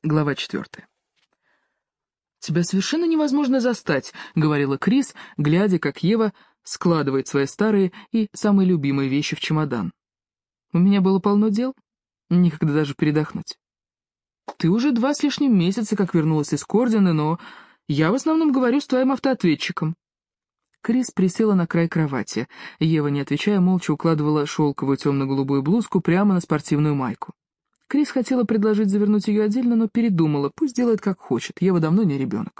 Глава 4. «Тебя совершенно невозможно застать», — говорила Крис, глядя, как Ева складывает свои старые и самые любимые вещи в чемодан. «У меня было полно дел, никогда даже передохнуть. Ты уже 2 с лишним месяца, как вернулась из Кордина, но я в основном говорю с твоим автоответчиком». Крис присела на край кровати. Ева, не отвечая, молча укладывала шелковую темно-голубую блузку прямо на спортивную майку. Крис хотела предложить завернуть ее отдельно, но передумала, пусть делает как хочет, Ева давно не ребенок.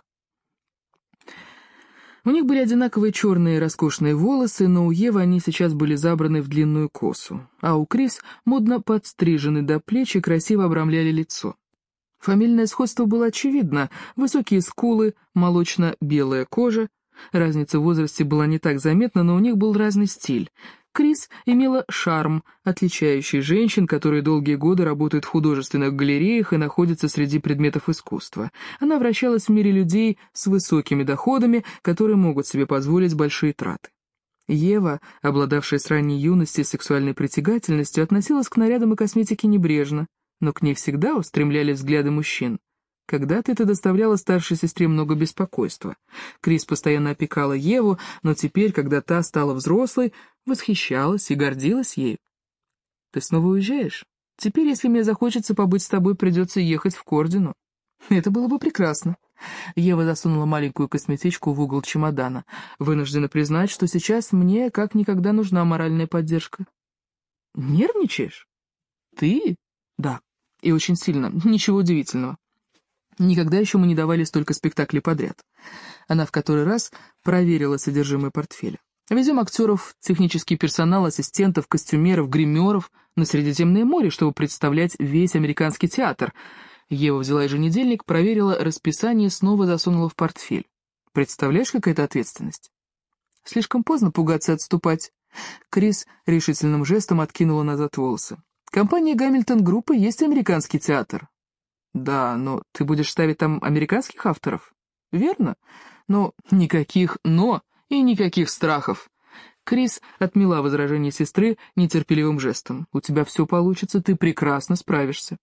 У них были одинаковые черные роскошные волосы, но у Евы они сейчас были забраны в длинную косу, а у Крис модно подстрижены до плеч и красиво обрамляли лицо. Фамильное сходство было очевидно: высокие скулы, молочно-белая кожа. Разница в возрасте была не так заметна, но у них был разный стиль. Крис имела шарм, отличающий женщин, которые долгие годы работают в художественных галереях и находятся среди предметов искусства. Она вращалась в мире людей с высокими доходами, которые могут себе позволить большие траты. Ева, обладавшая с ранней юности сексуальной притягательностью, относилась к нарядам и косметике небрежно, но к ней всегда устремлялись взгляды мужчин. Когда-то это доставляло старшей сестре много беспокойства. Крис постоянно опекала Еву, но теперь, когда та стала взрослой, восхищалась и гордилась ею. «Ты снова уезжаешь? Теперь, если мне захочется побыть с тобой, придется ехать в Кордину». «Это было бы прекрасно». Ева засунула маленькую косметичку в угол чемодана. «Вынуждена признать, что сейчас мне как никогда нужна моральная поддержка». «Нервничаешь?» «Ты?» «Да, и очень сильно. Ничего удивительного. Никогда еще мы не давали столько спектаклей подряд». Она в который раз проверила содержимое портфеля. «Везем актеров, технический персонал, ассистентов, костюмеров, гримеров на Средиземное море, чтобы представлять весь американский театр». Ева взяла еженедельник, проверила расписание, снова засунула в портфель. «Представляешь, какая это ответственность?» «Слишком поздно пугаться и отступать». Крис решительным жестом откинула назад волосы. «Компания Гамильтон Группа есть американский театр». «Да, но ты будешь ставить там американских авторов?» «Верно. Но никаких «но» и никаких страхов». Крис отмела возражение сестры нетерпеливым жестом. «У тебя все получится, ты прекрасно справишься».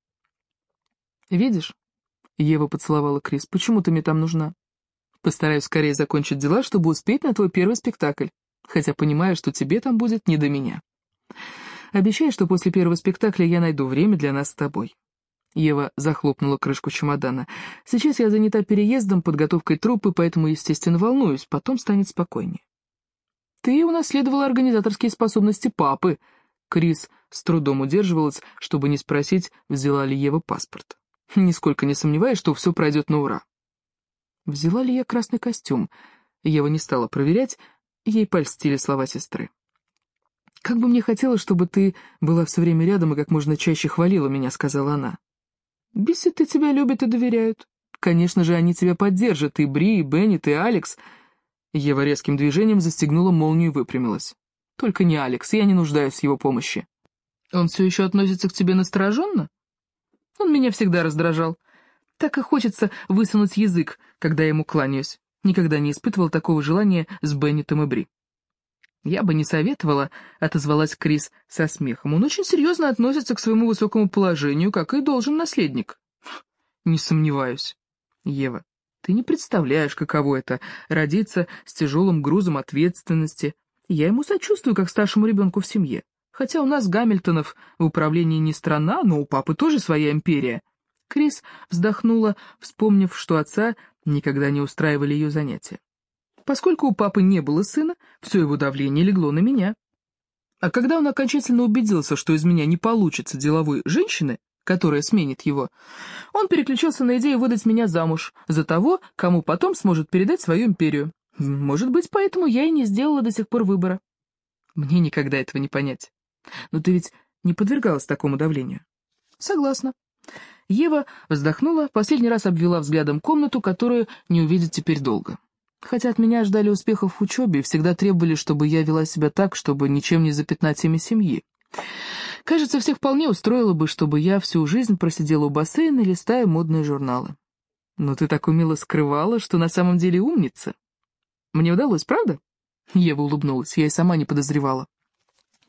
«Видишь?» — Ева поцеловала Крис. «Почему ты мне там нужна?» «Постараюсь скорее закончить дела, чтобы успеть на твой первый спектакль, хотя понимаю, что тебе там будет не до меня. Обещаю, что после первого спектакля я найду время для нас с тобой». Ева захлопнула крышку чемодана. «Сейчас я занята переездом, подготовкой труппы, поэтому, естественно, волнуюсь, потом станет спокойнее». «Ты унаследовала организаторские способности папы». Крис с трудом удерживалась, чтобы не спросить, взяла ли Ева паспорт. «Нисколько не сомневаюсь, что все пройдет на ура». Взяла ли я красный костюм? Ева не стала проверять, ей польстили слова сестры. «Как бы мне хотелось, чтобы ты была все время рядом и как можно чаще хвалила меня», — сказала она. «Бисеты тебя любят и доверяют. Конечно же, они тебя поддержат, и Бри, и Беннет, и Алекс». Ева резким движением застегнула молнию и выпрямилась. «Только не Алекс, я не нуждаюсь в его помощи». «Он все еще относится к тебе настороженно?» «Он меня всегда раздражал. Так и хочется высунуть язык, когда я ему кланяюсь. Никогда не испытывал такого желания с Беннетом и Бри». «Я бы не советовала», — отозвалась Крис со смехом. «Он очень серьезно относится к своему высокому положению, как и должен наследник». «Не сомневаюсь». «Ева, ты не представляешь, каково это — родиться с тяжелым грузом ответственности. Я ему сочувствую, как старшему ребенку в семье. Хотя у нас, Гамильтонов, в управлении не страна, но у папы тоже своя империя». Крис вздохнула, вспомнив, что отца никогда не устраивали ее занятия. «Поскольку у папы не было сына, все его давление легло на меня. А когда он окончательно убедился, что из меня не получится деловой женщины, которая сменит его, он переключился на идею выдать меня замуж за того, кому потом сможет передать свою империю. Может быть, поэтому я и не сделала до сих пор выбора. Мне никогда этого не понять. Но ты ведь не подвергалась такому давлению?» «Согласна». Ева вздохнула, последний раз обвела взглядом комнату, которую не увидит теперь долго. «Хотя от меня ждали успехов в учебе и всегда требовали, чтобы я вела себя так, чтобы ничем не запятнать имя семьи. Кажется, всех вполне устроило бы, чтобы я всю жизнь просидела у бассейна, листая модные журналы. Но ты так умело скрывала, что на самом деле умница. Мне удалось, правда?» Ева улыбнулась, я и сама не подозревала.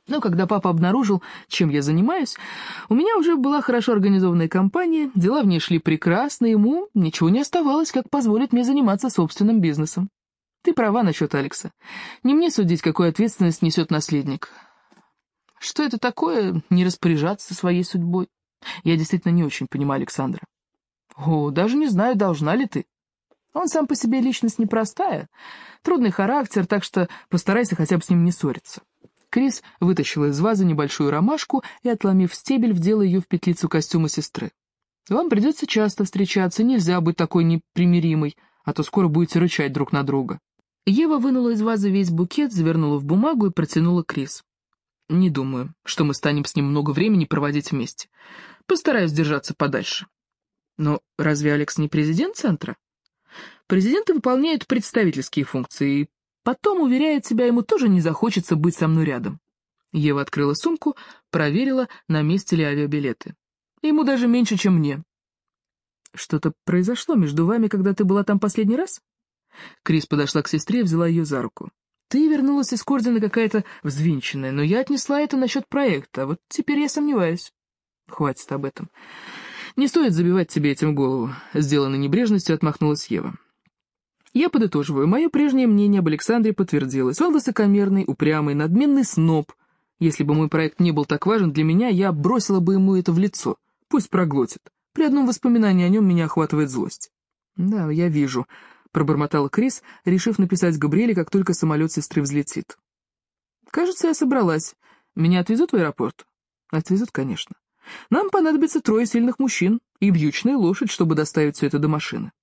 Но когда папа обнаружил, чем я занимаюсь, у меня уже была хорошо организованная компания, дела в ней шли прекрасно, ему ничего не оставалось, как позволить мне заниматься собственным бизнесом. Ты права насчет Алекса. Не мне судить, какую ответственность несет наследник. Что это такое, не распоряжаться своей судьбой? Я действительно не очень понимаю Александра. О, даже не знаю, должна ли ты. Он сам по себе личность непростая, трудный характер, так что постарайся хотя бы с ним не ссориться. Крис вытащила из вазы небольшую ромашку и, отломив стебель, вдела ее в петлицу костюма сестры. «Вам придется часто встречаться, нельзя быть такой непримиримой, а то скоро будете рычать друг на друга». Ева вынула из вазы весь букет, завернула в бумагу и протянула Крис. «Не думаю, что мы станем с ним много времени проводить вместе. Постараюсь держаться подальше». «Но разве Алекс не президент центра?» «Президенты выполняют представительские функции, и потом, уверяет себя, ему тоже не захочется быть со мной рядом». Ева открыла сумку, проверила, на месте ли авиабилеты. «Ему даже меньше, чем мне». «Что-то произошло между вами, когда ты была там последний раз?» Крис подошла к сестре и взяла ее за руку. «Ты вернулась из Кордина какая-то взвинченная, но я отнесла это насчет проекта, а вот теперь я сомневаюсь». «Хватит об этом. Не стоит забивать тебе этим голову», — сделанной небрежностью отмахнулась Ева. «Я подытоживаю. Мое прежнее мнение об Александре подтвердилось. Он высокомерный, упрямый, надменный сноб. Если бы мой проект не был так важен для меня, я бросила бы ему это в лицо. Пусть проглотит. При одном воспоминании о нем меня охватывает злость». «Да, я вижу», — пробормотала Крис, решив написать Габриэле, как только самолет сестры взлетит. «Кажется, я собралась. Меня отвезут в аэропорт?» «Отвезут, конечно. Нам понадобится 3 сильных мужчин и вьючная лошадь, чтобы доставить все это до машины».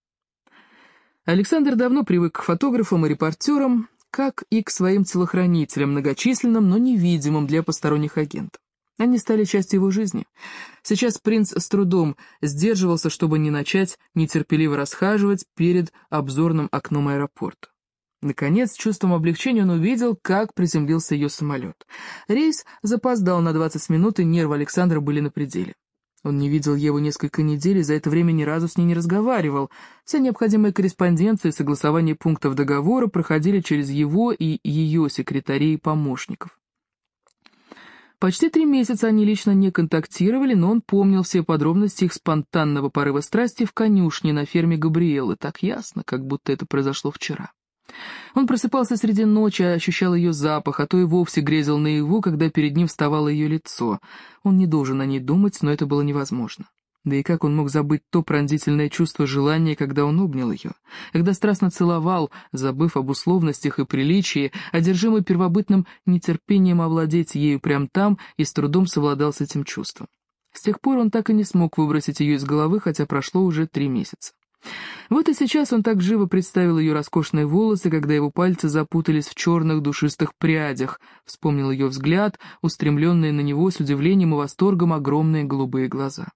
Александр давно привык к фотографам и репортерам, как и к своим телохранителям, многочисленным, но невидимым для посторонних агентов. Они стали частью его жизни. Сейчас принц с трудом сдерживался, чтобы не начать нетерпеливо расхаживать перед обзорным окном аэропорта. Наконец, с чувством облегчения он увидел, как приземлился ее самолет. Рейс запоздал на 20 минут, и нервы Александра были на пределе. Он не видел Еву несколько недель и за это время ни разу с ней не разговаривал. Вся необходимая корреспонденция и согласование пунктов договора проходили через его и ее секретарей и помощников. Почти 3 месяца они лично не контактировали, но он помнил все подробности их спонтанного порыва страсти в конюшне на ферме Габриэлы, так ясно, как будто это произошло вчера. Он просыпался среди ночи, ощущал ее запах, а то и вовсе грезил наяву, когда перед ним вставало ее лицо. Он не должен о ней думать, но это было невозможно. Да и как он мог забыть то пронзительное чувство желания, когда он обнял ее, когда страстно целовал, забыв об условностях и приличии, одержимый первобытным нетерпением овладеть ею прямо там, и с трудом совладал с этим чувством. С тех пор он так и не смог выбросить ее из головы, хотя прошло уже 3 месяца. Вот и сейчас он так живо представил ее роскошные волосы, когда его пальцы запутались в черных душистых прядях, вспомнил ее взгляд, устремленные на него с удивлением и восторгом огромные голубые глаза.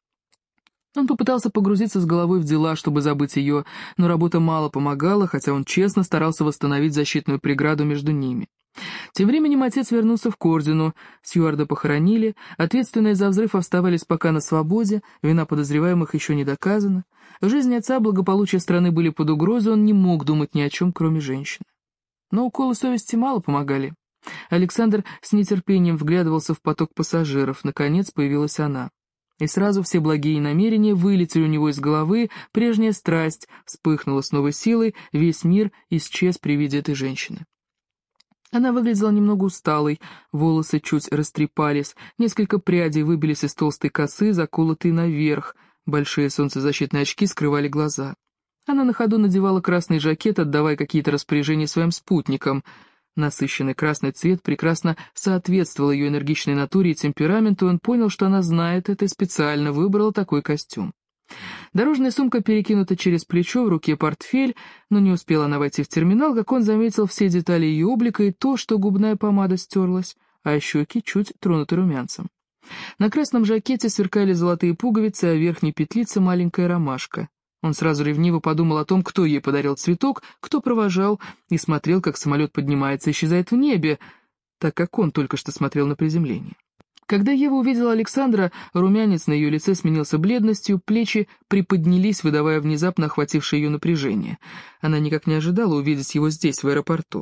Он попытался погрузиться с головой в дела, чтобы забыть ее, но работа мало помогала, хотя он честно старался восстановить защитную преграду между ними. Тем временем отец вернулся в Кордину, Сьюарда похоронили, ответственные за взрыв оставались пока на свободе, вина подозреваемых еще не доказана. Жизнь отца, благополучие страны были под угрозой, он не мог думать ни о чем, кроме женщины. Но уколы совести мало помогали. Александр с нетерпением вглядывался в поток пассажиров, наконец появилась она. И сразу все благие намерения вылетели у него из головы, прежняя страсть вспыхнула с новой силой, весь мир исчез при виде этой женщины. Она выглядела немного усталой, волосы чуть растрепались, несколько прядей выбились из толстой косы, заколотые наверх, большие солнцезащитные очки скрывали глаза. Она на ходу надевала красный жакет, отдавая какие-то распоряжения своим спутникам. Насыщенный красный цвет прекрасно соответствовал ее энергичной натуре и темпераменту, и он понял, что она знает это и специально выбрала такой костюм. Дорожная сумка перекинута через плечо, в руке портфель, но не успела она войти в терминал, как он заметил все детали ее облика и то, что губная помада стерлась, а щеки чуть тронуты румянцем. На красном жакете сверкали золотые пуговицы, а в верхней петлице маленькая ромашка. Он сразу ревниво подумал о том, кто ей подарил цветок, кто провожал, и смотрел, как самолет поднимается и исчезает в небе, так как он только что смотрел на приземление. Когда Ева увидела Александра, румянец на ее лице сменился бледностью, плечи приподнялись, выдавая внезапно охватившее ее напряжение. Она никак не ожидала увидеть его здесь, в аэропорту.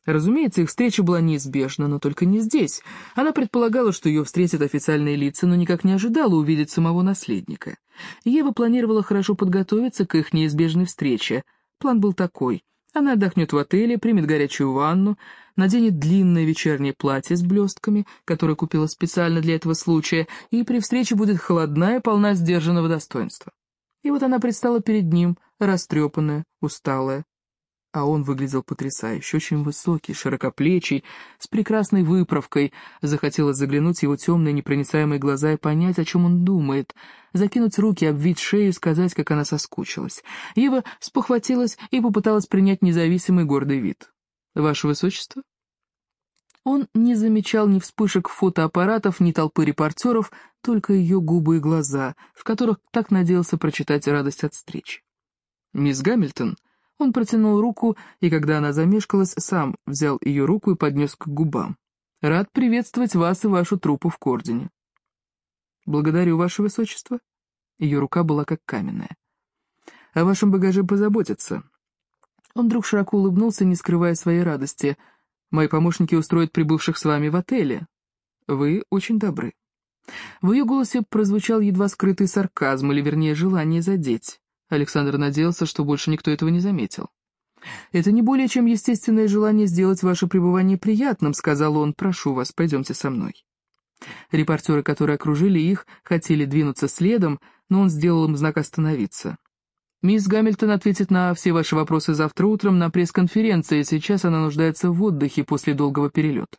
Разумеется, их встреча была неизбежна, но только не здесь. Она предполагала, что ее встретят официальные лица, но никак не ожидала увидеть самого наследника. Ева планировала хорошо подготовиться к их неизбежной встрече. План был такой. Она отдохнет в отеле, примет горячую ванну, наденет длинное вечернее платье с блестками, которое купила специально для этого случая, и при встрече будет холодна и полна сдержанного достоинства. И вот она предстала перед ним, растрепанная, усталая. А он выглядел потрясающе, очень высокий, широкоплечий, с прекрасной выправкой. Захотелось заглянуть в его темные непроницаемые глаза и понять, о чем он думает, закинуть руки, обвить шею и сказать, как она соскучилась. Ева спохватилась и попыталась принять независимый гордый вид. «Ваше Высочество?» Он не замечал ни вспышек фотоаппаратов, ни толпы репортеров, только ее губы и глаза, в которых так надеялся прочитать радость от встречи. «Мисс Гамильтон...» Он протянул руку, и когда она замешкалась, сам взял ее руку и поднес к губам. «Рад приветствовать вас и вашу труппу в Кордине». «Благодарю, ваше высочество». Ее рука была как каменная. «О вашем багаже позаботятся». Он вдруг широко улыбнулся, не скрывая своей радости. «Мои помощники устроят прибывших с вами в отеле. Вы очень добры». В ее голосе прозвучал едва скрытый сарказм, или вернее желание задеть. Александр надеялся, что больше никто этого не заметил. «Это не более чем естественное желание сделать ваше пребывание приятным», — сказал он. «Прошу вас, пойдемте со мной». Репортеры, которые окружили их, хотели двинуться следом, но он сделал им знак остановиться. «Мисс Гамильтон ответит на все ваши вопросы завтра утром на пресс-конференции, сейчас она нуждается в отдыхе после долгого перелета».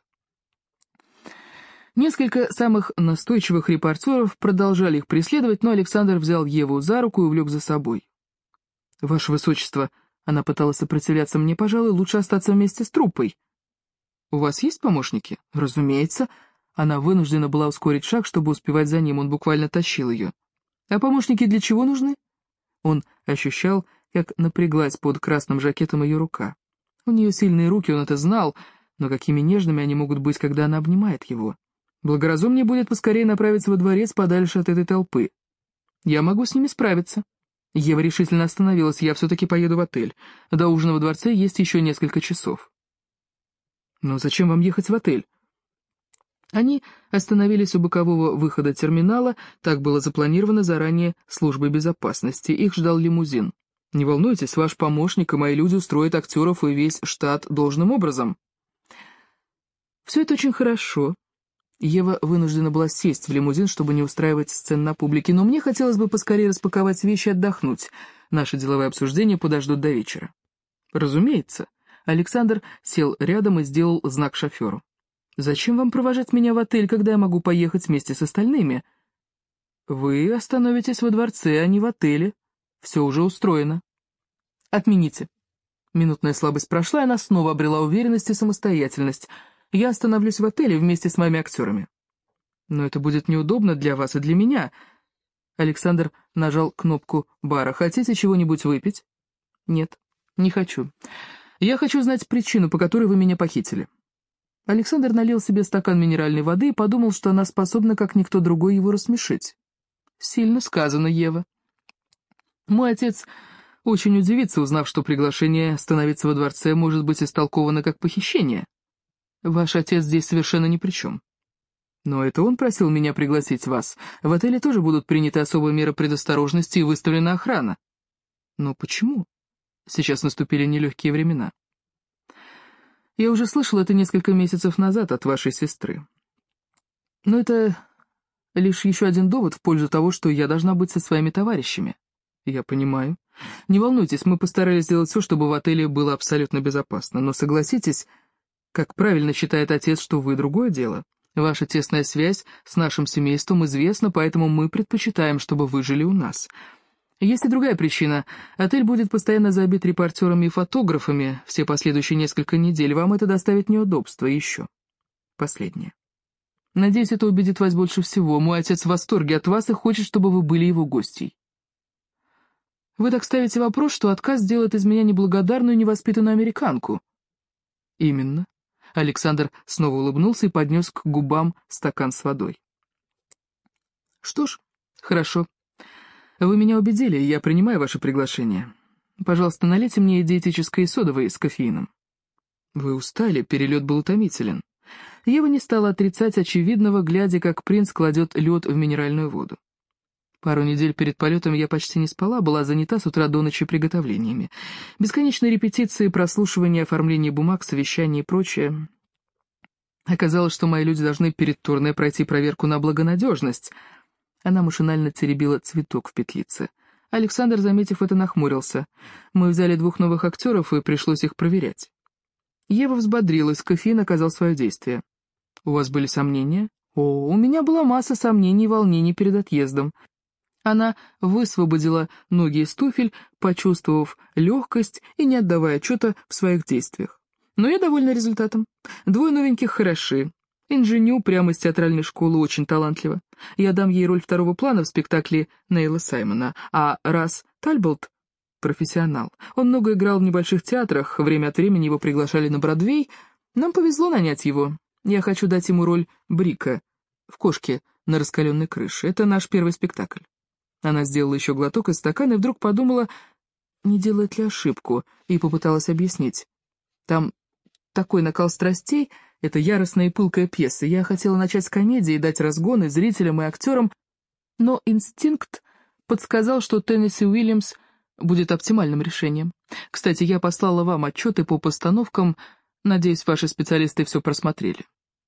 Несколько самых настойчивых репортеров продолжали их преследовать, но Александр взял Еву за руку и увлек за собой. «Ваше Высочество», — она пыталась сопротивляться, — «мне, пожалуй, лучше остаться вместе с труппой». «У вас есть помощники?» «Разумеется». Она вынуждена была ускорить шаг, чтобы успевать за ним, он буквально тащил ее. «А помощники для чего нужны?» Он ощущал, как напряглась под красным жакетом ее рука. У нее сильные руки, он это знал, но какими нежными они могут быть, когда она обнимает его. Благоразумнее будет поскорее направиться во дворец подальше от этой толпы. Я могу с ними справиться. Ева решительно остановилась, я все-таки поеду в отель. До ужина во дворце есть еще несколько часов. Но зачем вам ехать в отель? Они остановились у бокового выхода терминала, так было запланировано заранее службой безопасности, их ждал лимузин. Не волнуйтесь, ваш помощник и мои люди устроят актеров и весь штат должным образом. Все это очень хорошо. Ева вынуждена была сесть в лимузин, чтобы не устраивать сцен на публике, но мне хотелось бы поскорее распаковать вещи и отдохнуть. Наши деловые обсуждения подождут до вечера. Разумеется. Александр сел рядом и сделал знак шоферу. «Зачем вам провожать меня в отель, когда я могу поехать вместе с остальными?» «Вы остановитесь во дворце, а не в отеле. Все уже устроено». «Отмените». Минутная слабость прошла, и она снова обрела уверенность и самостоятельность. «Я остановлюсь в отеле вместе с моими актерами». «Но это будет неудобно для вас и для меня». Александр нажал кнопку бара. «Хотите чего-нибудь выпить?» «Нет, не хочу. Я хочу знать причину, по которой вы меня похитили». Александр налил себе стакан минеральной воды и подумал, что она способна, как никто другой, его рассмешить. «Сильно сказано, Ева. Мой отец очень удивится, узнав, что приглашение становиться во дворце может быть истолковано как похищение. Ваш отец здесь совершенно ни при чем. Но это он просил меня пригласить вас. В отеле тоже будут приняты особые меры предосторожности и выставлена охрана». «Но почему? Сейчас наступили нелегкие времена». «Я уже слышал это несколько месяцев назад от вашей сестры. Но это лишь еще один довод в пользу того, что я должна быть со своими товарищами». «Я понимаю. Не волнуйтесь, мы постарались сделать все, чтобы в отеле было абсолютно безопасно. Но согласитесь, как правильно считает отец, что вы другое дело. Ваша тесная связь с нашим семейством известна, поэтому мы предпочитаем, чтобы вы жили у нас. Есть и другая причина. Отель будет постоянно забит репортерами и фотографами все последующие несколько недель. Вам это доставит неудобства. И еще. Последнее. Надеюсь, это убедит вас больше всего. Мой отец в восторге от вас и хочет, чтобы вы были его гостьей». «Вы так ставите вопрос, что отказ делает из меня неблагодарную и невоспитанную американку». «Именно». Александр снова улыбнулся и поднес к губам стакан с водой. «Что ж, хорошо. Вы меня убедили, и я принимаю ваше приглашение. Пожалуйста, налейте мне диетической содовой с кофеином». Вы устали, перелет был утомителен. Ева не стала отрицать очевидного, глядя, как принц кладет лед в минеральную воду. Пару недель перед полетом я почти не спала, была занята с утра до ночи приготовлениями. Бесконечные репетиции, прослушивание, оформление бумаг, совещания и прочее. Оказалось, что мои люди должны перед турне пройти проверку на благонадежность. Она машинально теребила цветок в петлице. Александр, заметив это, нахмурился. Мы взяли 2 новых актеров, и пришлось их проверять. Ева взбодрилась, кофеин оказал свое действие. «У вас были сомнения?» «О, у меня была масса сомнений и волнений перед отъездом». Она высвободила ноги из туфель, почувствовав легкость и не отдавая отчета в своих действиях. Но я довольна результатом. 2 новеньких хороши. Инженю прямо из театральной школы очень талантлива. Я дам ей роль 2-го плана в спектакле Нейла Саймона, а Расс Тальболт — профессионал. Он много играл в небольших театрах, время от времени его приглашали на Бродвей. Нам повезло нанять его. Я хочу дать ему роль Брика в «Кошке на раскаленной крыше». Это наш первый спектакль. Она сделала еще глоток из стакана и вдруг подумала, не делает ли ошибку, и попыталась объяснить. Там такой накал страстей, это яростная и пылкая пьеса. Я хотела начать с комедии и дать разгон и зрителям, и актерам, но инстинкт подсказал, что Теннесси Уильямс будет оптимальным решением. Кстати, я послала вам отчеты по постановкам, надеюсь, ваши специалисты все просмотрели.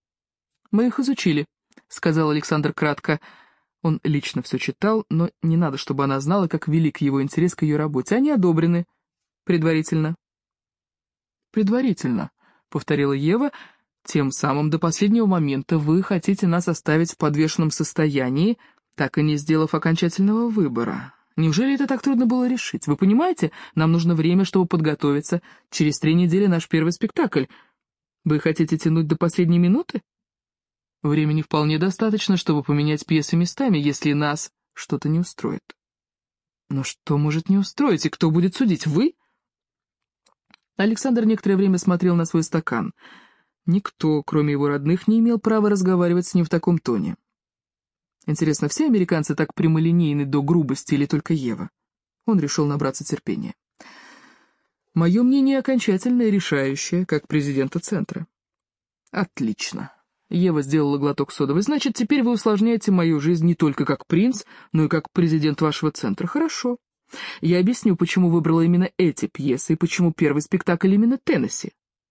«Мы их изучили», — сказал Александр кратко. Он лично все читал, но не надо, чтобы она знала, как велик его интерес к ее работе. Они одобрены. Предварительно. «Предварительно», — повторила Ева. «Тем самым до последнего момента вы хотите нас оставить в подвешенном состоянии, так и не сделав окончательного выбора. Неужели это так трудно было решить? Вы понимаете, нам нужно время, чтобы подготовиться. Через 3 недели наш первый спектакль. Вы хотите тянуть до последней минуты? Времени вполне достаточно, чтобы поменять пьесы местами, если нас что-то не устроит». «Но что может не устроить, и кто будет судить, вы?» Александр некоторое время смотрел на свой стакан. Никто, кроме его родных, не имел права разговаривать с ним в таком тоне. Интересно, все американцы так прямолинейны до грубости или только Ева? Он решил набраться терпения. «Мое мнение окончательное и решающее, как президента центра». «Отлично». Ева сделала глоток содовой. «Значит, теперь вы усложняете мою жизнь не только как принц, но и как президент вашего центра. Хорошо. Я объясню, почему выбрала именно эти пьесы и почему первый спектакль именно Теннесси.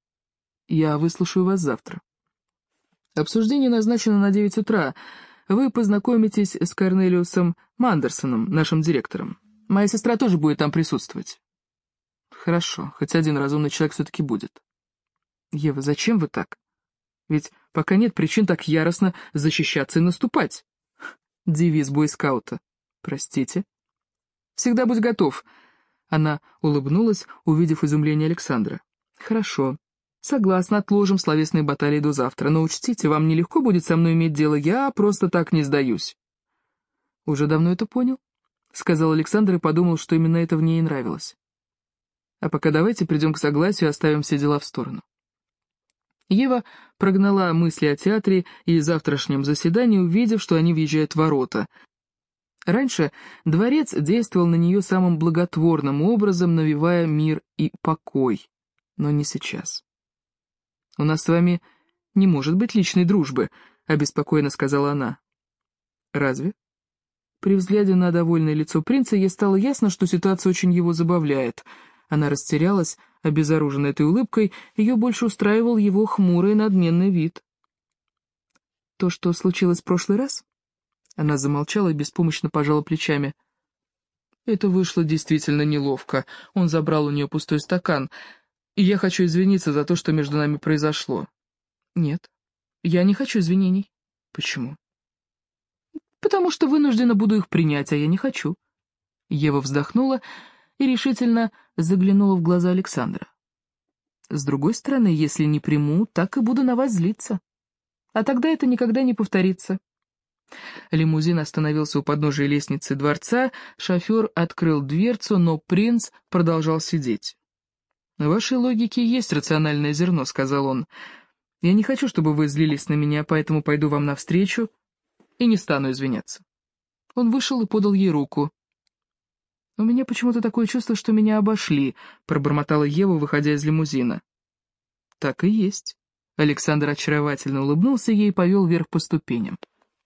Я выслушаю вас завтра. Обсуждение назначено на 9 утра. Вы познакомитесь с Корнелиусом Мандерсоном, нашим директором. Моя сестра тоже будет там присутствовать». «Хорошо, хоть один разумный человек все-таки будет». «Ева, зачем вы так? Ведь пока нет причин так яростно защищаться и наступать». Девиз бойскаута. «Простите?» «Всегда будь готов». Она улыбнулась, увидев изумление Александра. «Хорошо. Согласна, отложим словесные баталии до завтра, но учтите, вам нелегко будет со мной иметь дело, я просто так не сдаюсь». «Уже давно это понял?» — сказал Александр и подумал, что именно это в ней и нравилось. «А пока давайте придем к согласию и оставим все дела в сторону». Ева прогнала мысли о театре и завтрашнем заседании, увидев, что они въезжают в ворота. Раньше дворец действовал на нее самым благотворным образом, навевая мир и покой, но не сейчас. «У нас с вами не может быть личной дружбы», — обеспокоенно сказала она. «Разве?» При взгляде на довольное лицо принца ей стало ясно, что ситуация очень его забавляет. Она растерялась, обезоруженная этой улыбкой, ее больше устраивал его хмурый и надменный вид. «То, что случилось в прошлый раз?» Она замолчала и беспомощно пожала плечами. «Это вышло действительно неловко. Он забрал у нее пустой стакан, и я хочу извиниться за то, что между нами произошло». «Нет, я не хочу извинений». «Почему?» «Потому что вынуждена буду их принять, а я не хочу». Ева вздохнула и решительно заглянула в глаза Александра. «С другой стороны, если не приму, так и буду на вас злиться. А тогда это никогда не повторится». Лимузин остановился у подножия лестницы дворца, шофер открыл дверцу, но принц продолжал сидеть. «В вашей логике есть рациональное зерно», — сказал он. «Я не хочу, чтобы вы злились на меня, поэтому пойду вам навстречу и не стану извиняться». Он вышел и подал ей руку. «У меня почему-то такое чувство, что меня обошли», — пробормотала Ева, выходя из лимузина. Так и есть. Александр очаровательно улыбнулся ей и повел вверх по ступеням.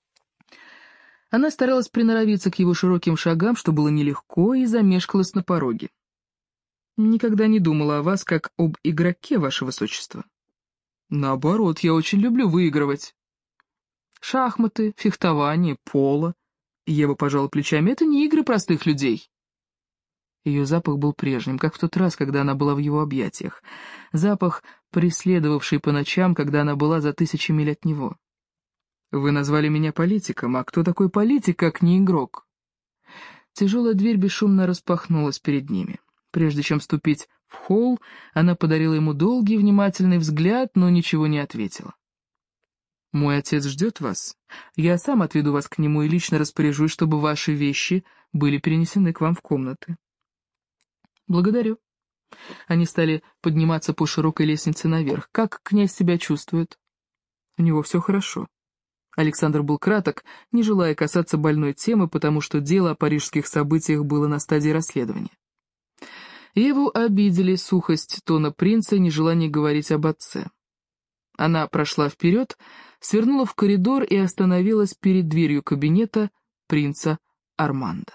Она старалась приноровиться к его широким шагам, что было нелегко, и замешкалась на пороге. «Никогда не думала о вас, как об игроке, ваше высочество». «Наоборот, я очень люблю выигрывать». «Шахматы, фехтование, поло». Ева пожала плечами. «Это не игры простых людей». Ее запах был прежним, как в тот раз, когда она была в его объятиях. Запах, преследовавший по ночам, когда она была за 1000 миль от него. «Вы назвали меня политиком, а кто такой политик, как не игрок?» Тяжелая дверь бесшумно распахнулась перед ними. Прежде чем вступить в холл, она подарила ему долгий, внимательный взгляд, но ничего не ответила. «Мой отец ждет вас. Я сам отведу вас к нему и лично распоряжусь, чтобы ваши вещи были перенесены к вам в комнаты». «Благодарю». Они стали подниматься по широкой лестнице наверх. «Как князь себя чувствует?» «У него все хорошо». Александр был краток, не желая касаться больной темы, потому что дело о парижских событиях было на стадии расследования. Еву обидели сухость тона принца и нежелание говорить об отце. Она прошла вперед, свернула в коридор и остановилась перед дверью кабинета принца Армандо.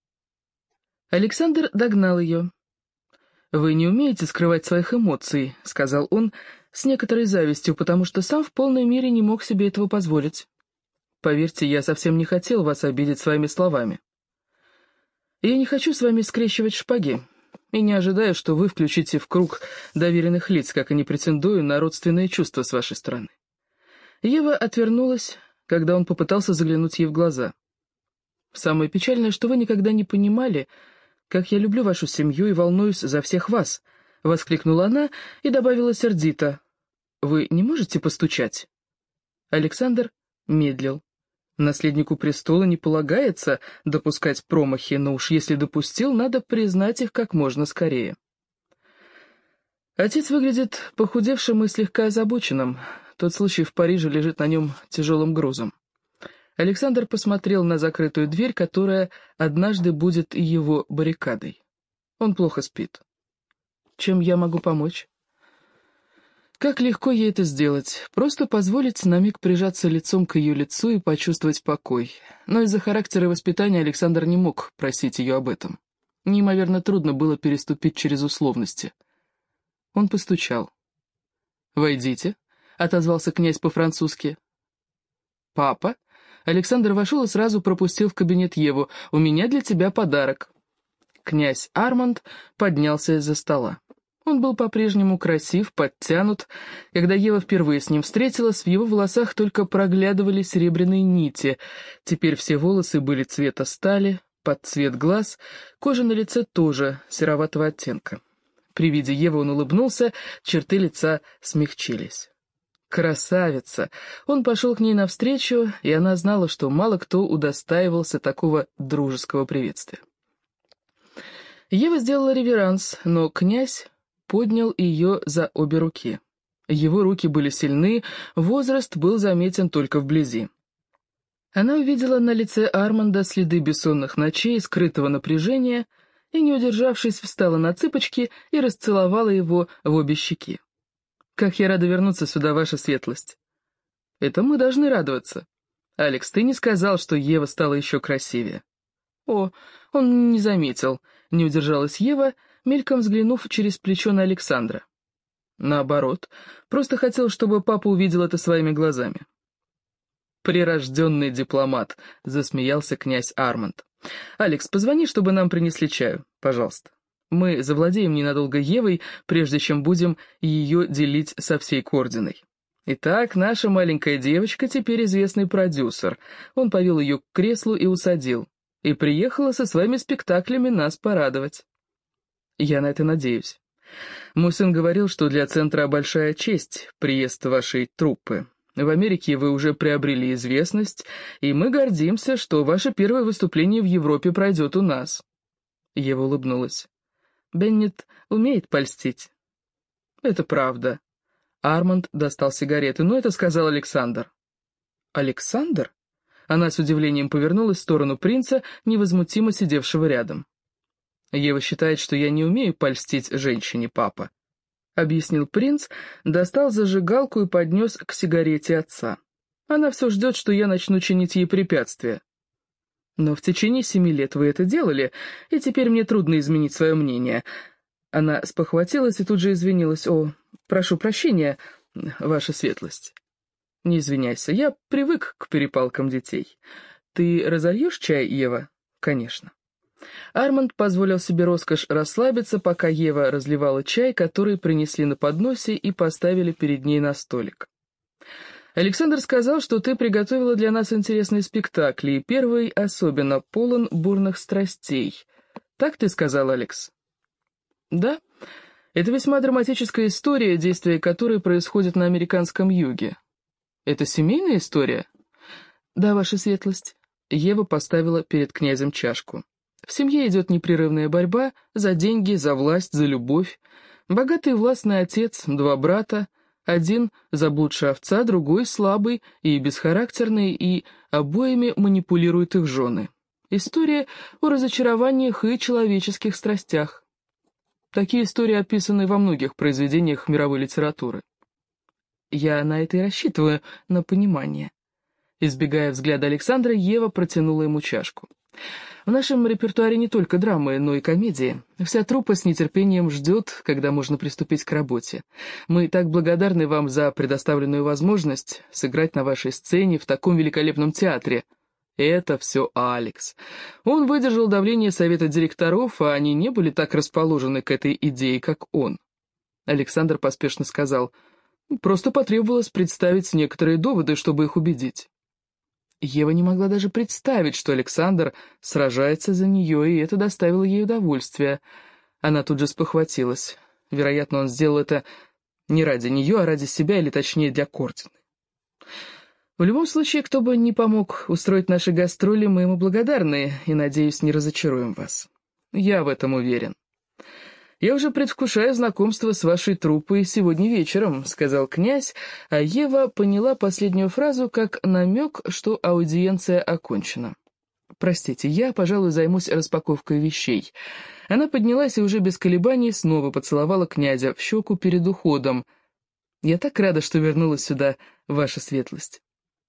Александр догнал ее. «Вы не умеете скрывать своих эмоций», — сказал он с некоторой завистью, потому что сам в полной мере не мог себе этого позволить. «Поверьте, я совсем не хотел вас обидеть своими словами. Я не хочу с вами скрещивать шпаги, и не ожидаю, что вы включите в круг доверенных лиц, как и не претендую на родственные чувства с вашей стороны». Ева отвернулась, когда он попытался заглянуть ей в глаза. «Самое печальное, что вы никогда не понимали, как я люблю вашу семью и волнуюсь за всех вас», — воскликнула она и добавила сердито. «Вы не можете постучать?» Александр медлил. Наследнику престола не полагается допускать промахи, но уж если допустил, надо признать их как можно скорее. Отец выглядит похудевшим и слегка озабоченным. Тот случай в Париже лежит на нем тяжелым грузом. Александр посмотрел на закрытую дверь, которая однажды будет его баррикадой. Он плохо спит. «Чем я могу помочь?» Как легко ей это сделать. Просто позволить на миг прижаться лицом к ее лицу и почувствовать покой. Но из-за характера и воспитания Александр не мог просить ее об этом. Неимоверно трудно было переступить через условности. Он постучал. «Войдите», — отозвался князь по-французски. «Папа?» Александр вошел и сразу пропустил в кабинет Еву. «У меня для тебя подарок». Князь Арманд поднялся из-за стола. Он был по-прежнему красив, подтянут. Когда Ева впервые с ним встретилась, в его волосах только проглядывали серебряные нити. Теперь все волосы были цвета стали, под цвет глаз, кожа на лице тоже сероватого оттенка. При виде Евы он улыбнулся, черты лица смягчились. Красавица! Он пошел к ней навстречу, и она знала, что мало кто удостаивался такого дружеского приветствия. Ева сделала реверанс, но князь поднял ее за обе руки. Его руки были сильны, возраст был заметен только вблизи. Она увидела на лице Арманда следы бессонных ночей, скрытого напряжения, и, не удержавшись, встала на цыпочки и расцеловала его в обе щеки. «Как я рада вернуться сюда, ваша светлость!» «Это мы должны радоваться. Алекс, ты не сказал, что Ева стала еще красивее». «О, он не заметил», — не удержалась Ева, мельком взглянув через плечо на Александра. «Наоборот, просто хотел, чтобы папа увидел это своими глазами». «Прирожденный дипломат», — засмеялся князь Арманд. «Алекс, позвони, чтобы нам принесли чаю, пожалуйста. Мы завладеем ненадолго Евой, прежде чем будем ее делить со всей Кординой. Итак, наша маленькая девочка теперь известный продюсер. Он повел ее к креслу и усадил. И приехала со своими спектаклями нас порадовать. Я на это надеюсь. Мой сын говорил, что для центра большая честь приезд вашей труппы. В Америке вы уже приобрели известность, и мы гордимся, что ваше первое выступление в Европе пройдет у нас». Ева улыбнулась. «Беннет умеет польстить». «Это правда». Арманд достал сигареты, но это сказал Александр. «Александр?» Она с удивлением повернулась в сторону принца, невозмутимо сидевшего рядом. «Ева считает, что я не умею польстить женщине, папа». — объяснил принц, достал зажигалку и поднес к сигарете отца. «Она все ждет, что я начну чинить ей препятствия». «Но в течение 7 лет вы это делали, и теперь мне трудно изменить свое мнение». Она спохватилась и тут же извинилась. «О, прошу прощения, ваша светлость». «Не извиняйся, я привык к перепалкам детей. Ты разольешь чай, Ева?» «Конечно». Арманд позволил себе роскошь расслабиться, пока Ева разливала чай, который принесли на подносе и поставили перед ней на столик. «Александр сказал, что ты приготовила для нас интересный спектакль, и первый особенно полон бурных страстей. Так ты сказал, Алекс?» «Да. Это весьма драматическая история, действие которой происходит на американском юге». «Это семейная история?» «Да, ваша светлость». Ева поставила перед князем чашку. «В семье идет непрерывная борьба за деньги, за власть, за любовь. Богатый и властный отец, 2 брата, один заблудшая овца, другой слабый и бесхарактерный, и обоими манипулируют их жены. История о разочарованиях и человеческих страстях. Такие истории описаны во многих произведениях мировой литературы. Я на это и рассчитываю, на понимание». Избегая взгляда Александра, Ева протянула ему чашку. «В нашем репертуаре не только драмы, но и комедии. Вся труппа с нетерпением ждет, когда можно приступить к работе. Мы так благодарны вам за предоставленную возможность сыграть на вашей сцене в таком великолепном театре». Это все Алекс. Он выдержал давление совета директоров, а они не были так расположены к этой идее, как он. Александр поспешно сказал: «Просто потребовалось представить некоторые доводы, чтобы их убедить». Ева не могла даже представить, что Александр сражается за нее, и это доставило ей удовольствие. Она тут же спохватилась. Вероятно, он сделал это не ради нее, а ради себя, или точнее для Кортины. В любом случае, кто бы ни помог устроить наши гастроли, мы ему благодарны, и, надеюсь, не разочаруем вас. Я в этом уверен. «Я уже предвкушаю знакомство с вашей труппой сегодня вечером», — сказал князь, а Ева поняла последнюю фразу как намек, что аудиенция окончена. «Простите, я, пожалуй, займусь распаковкой вещей». Она поднялась и уже без колебаний снова поцеловала князя в щеку перед уходом. «Я так рада, что вернулась сюда, ваша светлость».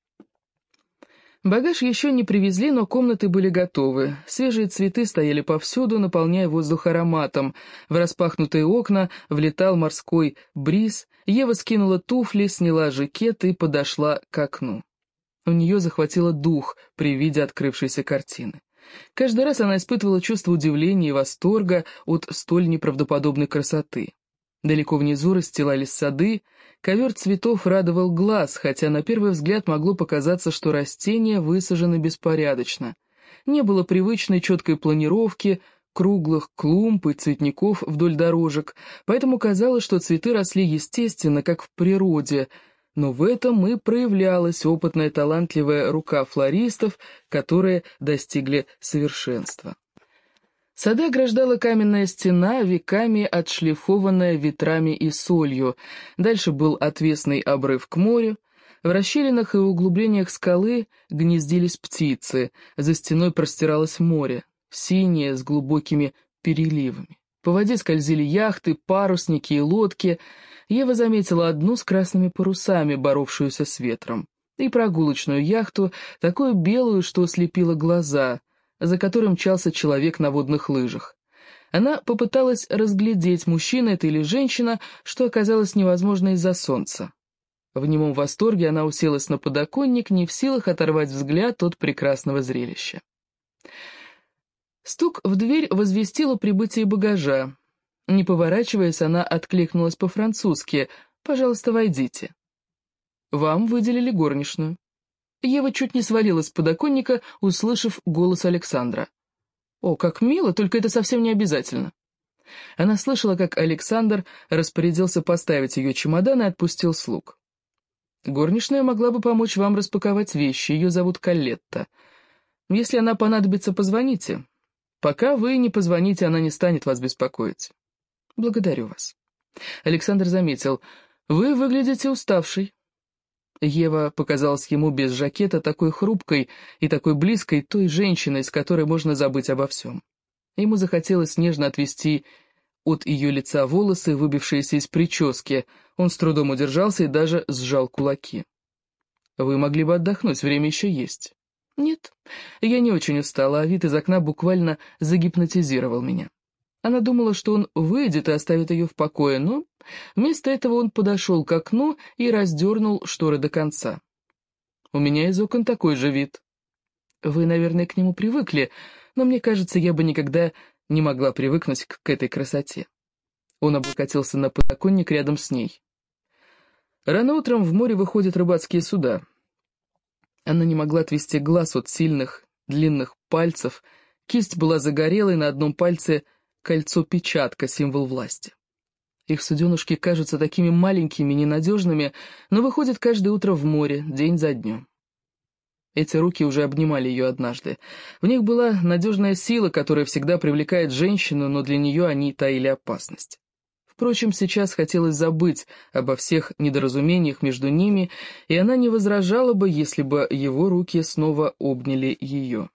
Багаж еще не привезли, но комнаты были готовы. Свежие цветы стояли повсюду, наполняя воздух ароматом. В распахнутые окна влетал морской бриз. Ева скинула туфли, сняла жакет и подошла к окну. У нее захватило дух при виде открывшейся картины. Каждый раз она испытывала чувство удивления и восторга от столь неправдоподобной красоты. Далеко внизу расстилались сады, ковер цветов радовал глаз, хотя на первый взгляд могло показаться, что растения высажены беспорядочно. Не было привычной четкой планировки, круглых клумб и цветников вдоль дорожек, поэтому казалось, что цветы росли естественно, как в природе, но в этом и проявлялась опытная талантливая рука флористов, которые достигли совершенства. Сады ограждала каменная стена, веками отшлифованная ветрами и солью. Дальше был отвесный обрыв к морю. В расщелинах и углублениях скалы гнездились птицы. За стеной простиралось море, синее, с глубокими переливами. По воде скользили яхты, парусники и лодки. Ева заметила одну с красными парусами, боровшуюся с ветром, и прогулочную яхту, такую белую, что слепила глаза, за которым мчался человек на водных лыжах. Она попыталась разглядеть, мужчина это или женщина, что оказалось невозможно из-за солнца. В немом восторге она уселась на подоконник, не в силах оторвать взгляд от прекрасного зрелища. Стук в дверь возвестил о прибытии багажа. Не поворачиваясь, она откликнулась по-французски: «Пожалуйста, войдите». «Вам выделили горничную». Ева чуть не свалилась с подоконника, услышав голос Александра. «О, как мило, только это совсем не обязательно». Она слышала, как Александр распорядился поставить ее чемодан и отпустил слуг. «Горничная могла бы помочь вам распаковать вещи, ее зовут Коллетта. Если она понадобится, позвоните. Пока вы не позвоните, она не станет вас беспокоить». «Благодарю вас». Александр заметил: «Вы выглядите уставшей». Ева показалась ему без жакета такой хрупкой и такой близкой той женщиной, с которой можно забыть обо всем. Ему захотелось нежно отвести от ее лица волосы, выбившиеся из прически. Он с трудом удержался и даже сжал кулаки. «Вы могли бы отдохнуть, время еще есть». «Нет, я не очень устала, а вид из окна буквально загипнотизировал меня». Она думала, что он выйдет и оставит ее в покое, но вместо этого он подошел к окну и раздернул шторы до конца. «У меня из окон такой же вид». «Вы, наверное, к нему привыкли, но мне кажется, я бы никогда не могла привыкнуть к этой красоте». Он облокотился на подоконник рядом с ней. Рано утром в море выходят рыбацкие суда. Она не могла отвести глаз от сильных, длинных пальцев. Кисть была загорелой, на одном пальце кольцо-печатка, символ власти. Их суденушки кажутся такими маленькими, ненадежными, но выходят каждое утро в море, день за днем. Эти руки уже обнимали ее однажды. В них была надежная сила, которая всегда привлекает женщину, но для нее они таили опасность. Впрочем, сейчас хотелось забыть обо всех недоразумениях между ними, и она не возражала бы, если бы его руки снова обняли ее.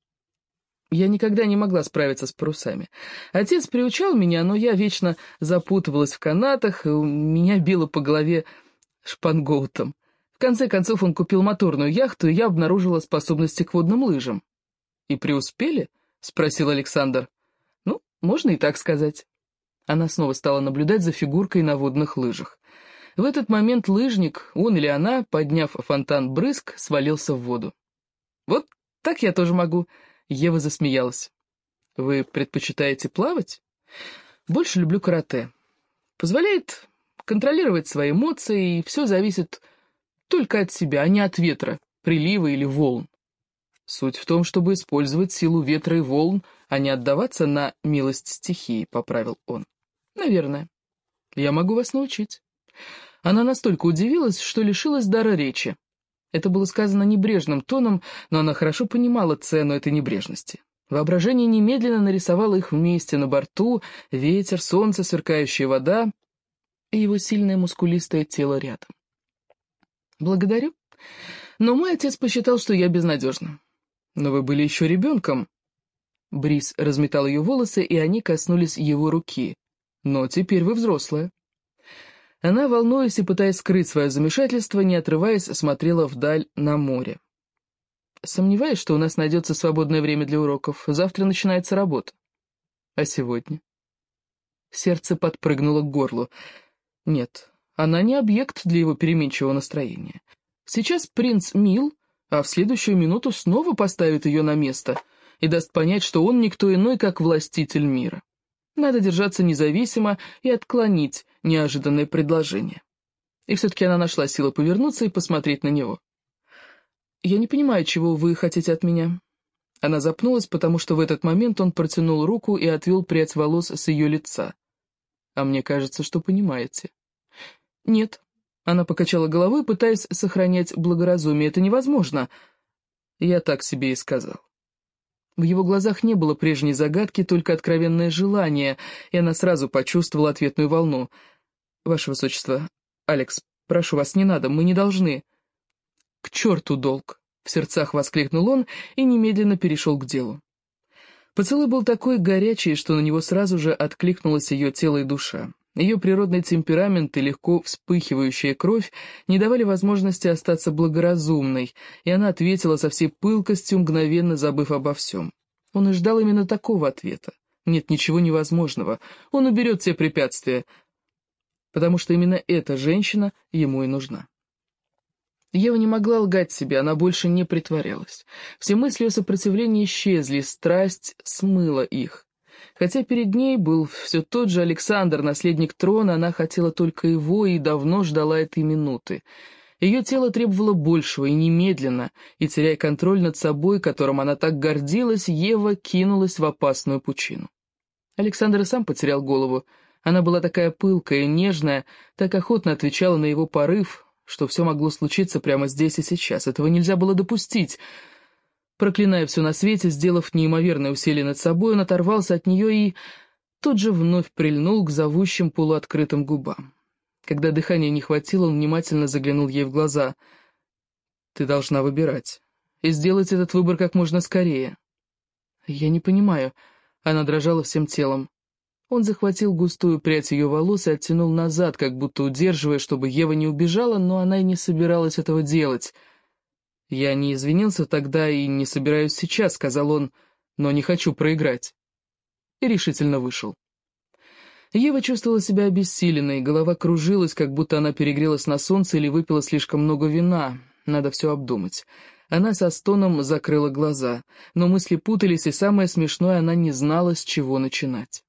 Я никогда не могла справиться с парусами. Отец приучал меня, но я вечно запутывалась в канатах, и меня било по голове шпангоутом. В конце концов он купил моторную яхту, и я обнаружила способности к водным лыжам. «И преуспели?» — спросил Александр. «Ну, можно и так сказать». Она снова стала наблюдать за фигуркой на водных лыжах. В этот момент лыжник, он или она, подняв фонтан брызг, свалился в воду. «Вот так я тоже могу», — Ева засмеялась. «Вы предпочитаете плавать?» «Больше люблю карате. Позволяет контролировать свои эмоции, и все зависит только от себя, а не от ветра, прилива или волн. Суть в том, чтобы использовать силу ветра и волн, а не отдаваться на милость стихии», — поправил он. «Наверное. Я могу вас научить». Она настолько удивилась, что лишилась дара речи. Это было сказано небрежным тоном, но она хорошо понимала цену этой небрежности. Воображение немедленно нарисовало их вместе на борту, ветер, солнце, сверкающая вода и его сильное мускулистое тело рядом. «Благодарю. Но мой отец посчитал, что я безнадежна». «Но вы были еще ребенком». Брис разметал ее волосы, и они коснулись его руки. «Но теперь вы взрослая». Она, волнуясь и пытаясь скрыть свое замешательство, не отрываясь, смотрела вдаль на море. «Сомневаюсь, что у нас найдется свободное время для уроков. Завтра начинается работа». «А сегодня?» Сердце подпрыгнуло к горлу. Нет, она не объект для его переменчивого настроения. Сейчас принц мил, а в следующую минуту снова поставит ее на место и даст понять, что он никто иной, как властитель мира. Надо держаться независимо и отклонить неожиданное предложение. И все-таки она нашла силы повернуться и посмотреть на него. «Я не понимаю, чего вы хотите от меня». Она запнулась, потому что в этот момент он протянул руку и отвел прядь волос с ее лица. «А мне кажется, что понимаете». «Нет». Она покачала головой, пытаясь сохранять благоразумие. «Это невозможно». Я так себе и сказал. В его глазах не было прежней загадки, только откровенное желание, и она сразу почувствовала ответную волну. «Ваше Высочество, Алекс, прошу вас, не надо, мы не должны». «К черту долг!» — в сердцах воскликнул он и немедленно перешел к делу. Поцелуй был такой горячий, что на него сразу же откликнулось ее тело и душа. Ее природный темперамент и легко вспыхивающая кровь не давали возможности остаться благоразумной, и она ответила со всей пылкостью, мгновенно забыв обо всем. Он и ждал именно такого ответа. Нет ничего невозможного, он уберет все препятствия, потому что именно эта женщина ему и нужна. Ева не могла лгать себе, она больше не притворялась. Все мысли о сопротивлении исчезли, страсть смыла их. Хотя перед ней был все тот же Александр, наследник трона, она хотела только его и давно ждала этой минуты. Ее тело требовало большего и немедленно, и, теряя контроль над собой, которым она так гордилась, Ева кинулась в опасную пучину. Александр и сам потерял голову. Она была такая пылкая и нежная, так охотно отвечала на его порыв, что все могло случиться прямо здесь и сейчас. Этого нельзя было допустить. Проклиная все на свете, сделав неимоверное усилие над собой, он оторвался от нее и тут же вновь прильнул к зовущим полуоткрытым губам. Когда дыхания не хватило, он внимательно заглянул ей в глаза. «Ты должна выбирать. И сделать этот выбор как можно скорее». «Я не понимаю». Она дрожала всем телом. Он захватил густую прядь ее волос и оттянул назад, как будто удерживая, чтобы Ева не убежала, но она и не собиралась этого делать. «Я не извинился тогда и не собираюсь сейчас», — сказал он, — «но не хочу проиграть». И решительно вышел. Ева чувствовала себя обессиленной, голова кружилась, как будто она перегрелась на солнце или выпила слишком много вина. Надо все обдумать. Она со стоном закрыла глаза, но мысли путались, и самое смешное, она не знала, с чего начинать.